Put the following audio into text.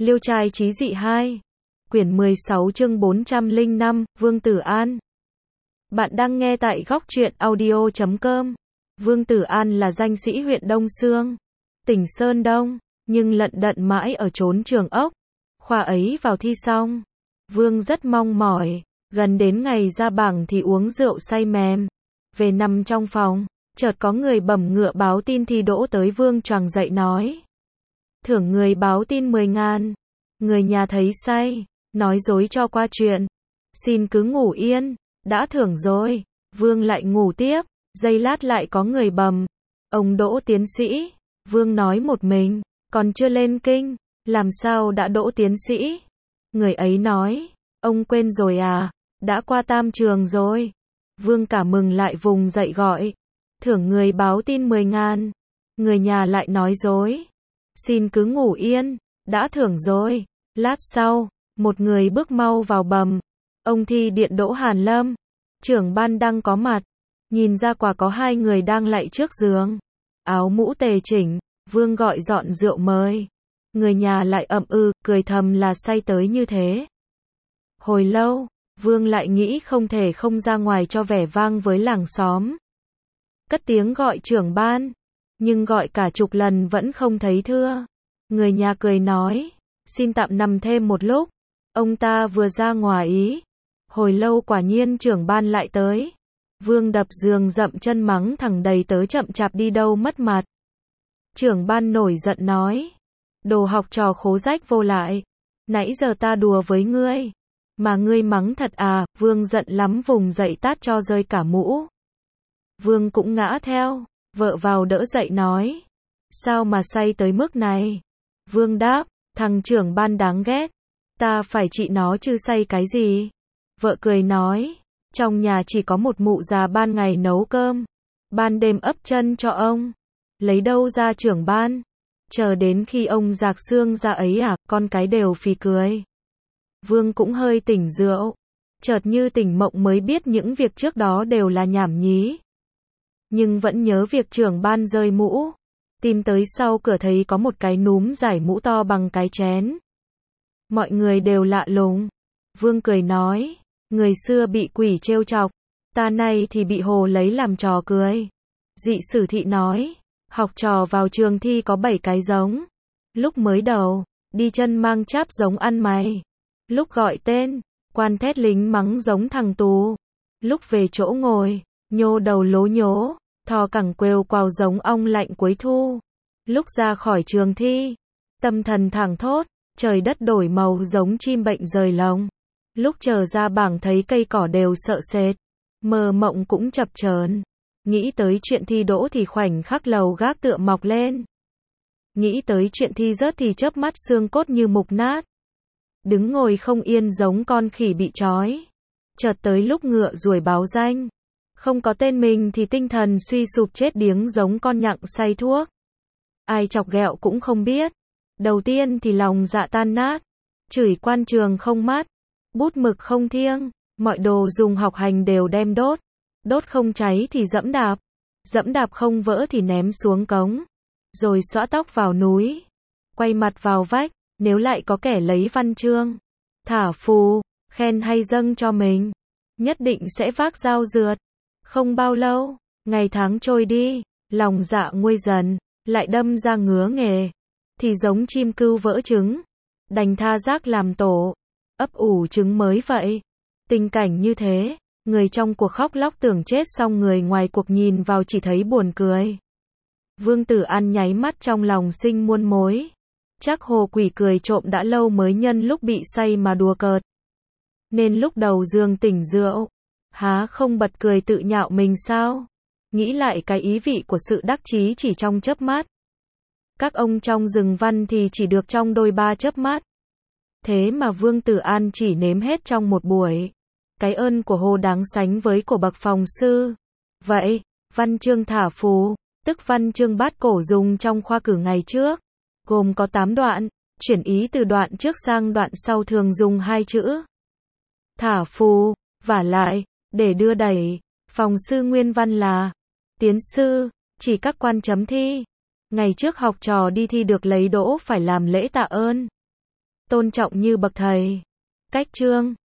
Liêu trai chí dị 2. Quyển 16 chương 405, Vương Tử An. Bạn đang nghe tại góc truyện audio.com. Vương Tử An là danh sĩ huyện Đông Xương, tỉnh Sơn Đông, nhưng lận đận mãi ở chốn Trường Ốc. Khoa ấy vào thi xong, Vương rất mong mỏi, gần đến ngày ra bảng thì uống rượu say mềm. Về nằm trong phòng, chợt có người bẩm ngựa báo tin thi đỗ tới. Vương choàng dậy nói: thưởng người báo tin 10.000. Người nhà thấy say, nói dối cho qua chuyện. Xin cứ ngủ yên, đã thưởng rồi. Vương lại ngủ tiếp, giây lát lại có người bẩm: ông đỗ tiến sĩ. Vương nói một mình, còn chưa lên kinh, làm sao đã đỗ tiến sĩ? Người ấy nói: ông quên rồi à, đã qua tam trường rồi. Vương cả mừng lại vùng dậy gọi: thưởng người báo tin 10.000. Người nhà lại nói dối: xin cứ ngủ yên, đã thưởng rồi. Lát sau, một người bước mau vào bẩm: ông thi điện đỗ Hàn Lâm. Trưởng ban đang có mặt, nhìn ra quả có hai người đang lạy trước giường, áo mũ tề chỉnh. Vương gọi dọn rượu mời. Người nhà lại ậm cười thầm là say tới như thế. Hồi lâu, Vương lại nghĩ không thể không ra ngoài cho vẻ vang với làng xóm. Cất tiếng gọi trưởng ban, nhưng gọi cả chục lần vẫn không thấy thưa. Người nhà cười nói: xin tạm nằm thêm một lúc, ông ta vừa ra ngoài ý. Hồi lâu quả nhiên trưởng ban lại tới. Vương đập giường dậm chân mắng thằng đầy tớ chậm chạp đi đâu mất mặt. Trưởng ban nổi giận nói: đồ học trò khố rách vô lại, nãy giờ ta đùa với ngươi, mà ngươi mắng thật à? Vương giận lắm vùng dậy tát cho rơi cả mũ. Vương cũng ngã theo, vợ vào đỡ dậy nói: sao mà say tới mức này? Vương đáp: thằng trưởng ban đáng ghét, ta phải trị nó chứ say cái gì. Vợ cười nói: trong nhà chỉ có một mụ già ban ngày nấu cơm, ban đêm ấp chân cho ông, lấy đâu ra trưởng ban? Chờ đến khi ông rạc xương ra ấy à, con cái đều phì cười. Vương cũng hơi tỉnh rượu, chợt như tỉnh mộng mới biết những việc trước đó đều là nhảm nhí. Nhưng vẫn nhớ việc trưởng ban rơi mũ. Tìm tới sau cửa thấy có một cái núm giải mũ to bằng cái chén. Mọi người đều lạ lùng. Vương cười nói: người xưa bị quỷ trêu chọc, ta nay thì bị hồ lấy làm trò cười. Dị Sử Thị nói: học trò vào trường thi có 7 cái giống. Lúc mới đầu, đi chân mang cháp giống ăn mày. Lúc gọi tên, quan thét lính mắng giống thằng tù. Lúc về chỗ ngồi, nhô đầu lố nhố, thò cẳng quều quào giống ong lạnh cuối thu. Lúc ra khỏi trường thi, tâm thần thảng thốt, trời đất đổi màu giống chim bệnh rời lồng. Lúc trở ra bảng thấy cây cỏ đều sợ sệt, mơ mộng cũng chập chờn. Nghĩ tới chuyện thi đỗ thì khoảnh khắc lầu gác tựa mọc lên. Nghĩ tới chuyện thi rớt thì chớp mắt xương cốt như mục nát. Đứng ngồi không yên giống con khỉ bị trói. Chợt tới lúc ngựa ruổi báo danh, không có tên mình thì tinh thần suy sụp chết điếng giống con nhặng say thuốc. Ai chọc ghẹo cũng không biết. Đầu tiên thì lòng dạ tan nát, chửi quan trường không mắt, bút mực không thiêng, mọi đồ dùng học hành đều đem đốt. Đốt không cháy thì dẫm đạp không vỡ thì ném xuống cống, rồi xõa tóc vào núi, quay mặt vào vách. Nếu lại có kẻ lấy văn chương, thả phù, khen hay dâng cho mình, nhất định sẽ vác dao rượt. Không bao lâu, ngày tháng trôi đi, lòng dạ nguôi dần, lại đâm ra ngứa nghề, thì giống chim cưu vỡ trứng, đành tha rác làm tổ, ấp ủ trứng mới vậy. Tình cảnh như thế, người trong cuộc khóc lóc tưởng chết, xong người ngoài cuộc nhìn vào chỉ thấy buồn cười. Vương Tử An nháy mắt trong lòng sinh muôn mối. Chắc hồ quỷ cười trộm đã lâu mới nhân lúc bị say mà đùa cợt. Nên lúc đầu giường tỉnh rượu, há không bật cười tự nhạo mình sao? Nghĩ lại cái ý vị của sự đắc chí chỉ trong chớp mắt. Các ông trong rừng văn thì chỉ được trong đôi ba chớp mắt. Thế mà Vương Tử An chỉ nếm hết trong một buổi. Cái ơn của Hồ đáng sánh với của bậc phòng sư. Vậy, văn chương thả phù, tức văn chương bát cổ dùng trong khoa cử ngày trước, gồm có 8 đoạn, chuyển ý từ đoạn trước sang đoạn sau thường dùng 2 chữ thả phù, vả lại, để đưa đẩy. Phòng sư nguyên văn là tiến sư, chỉ các quan chấm thi. Ngày trước học trò đi thi được lấy đỗ phải làm lễ tạ ơn. tôn trọng như bậc thầy. Cách chương